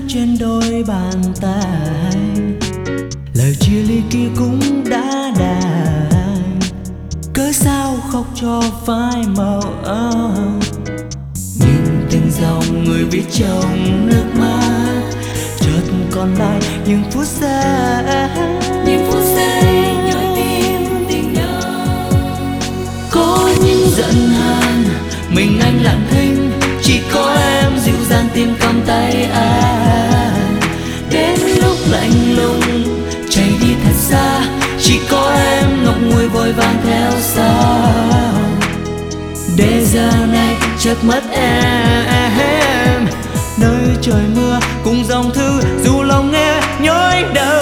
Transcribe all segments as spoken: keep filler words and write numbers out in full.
trên đôi bàn tay, lời chia ly kia cũng đã đài, cớ sao khóc cho phai màu áo. Nhìn từng dòng người viết trong nước mắt, chợt còn lại những phút giây, những phút giây nhói tim tình nhau. Có những giận hờn mình anh lặng thinh, chỉ có em dịu dàng tìm cầm tay anh. Đến lúc lạnh lùng chạy đi thật xa, chỉ có em ngọc nguôi vội vàng theo sau. Để giờ này chợt mất em, nơi trời mưa cùng dòng thư dù lòng nghe nhói đau.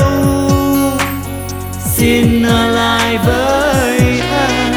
Xin ở lại với anh.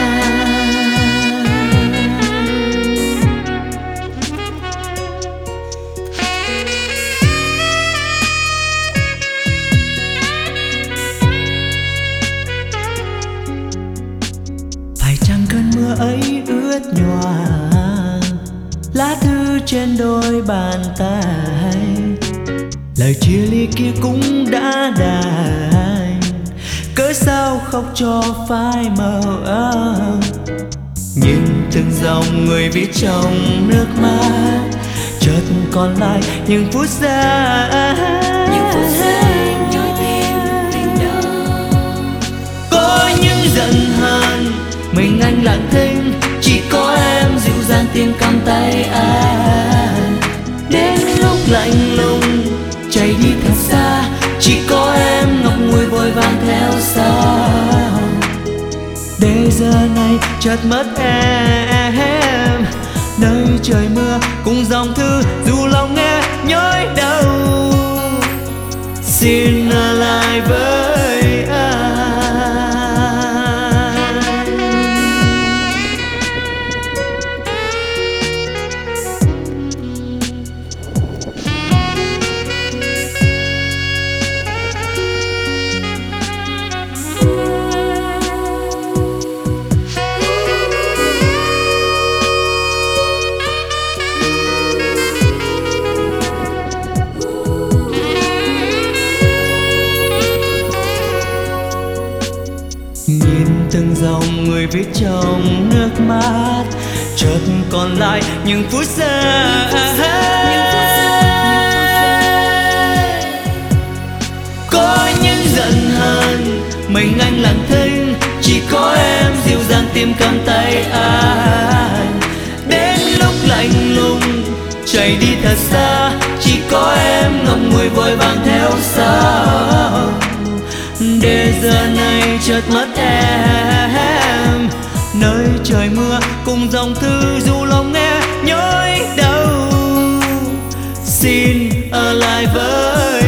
Phải chăng cơn mưa ấy ướt nhòa lá thư trên đôi bàn tay, lời chia ly kia cũng đã đành, cớ sao khóc cho phai màu áo. Nhìn từng dòng người viết trong nước mắt, chợt còn lại những phút giây, Những phút giây nhói tim tình đau. có những giận hờn mình anh lặng thinh, chỉ có em dịu dàng tìm cầm tay anh. Đến lúc lạnh lùng chạy đi thật xa, chỉ có em ngọc nguôi vội vàng theo sau. Để giờ này chợt mất em, nơi trời mưa cùng dòng thư dù lòng nghe nhói đau. Xin ở lại với anh. Nhìn từng dòng người viết trong nước mắt, chợt còn lại những phút giây, có những giận hờn mình anh lặng thinh, chỉ có em dịu dàng tìm cầm tay anh. Đến lúc lạnh lùng chạy đi thật xa, chỉ có em ngọc nguôi vội vàng theo sau. Để giờ này chợt mất em, nơi trời mưa cùng dòng thư dù lòng nghe nhói đau. Xin ở lại với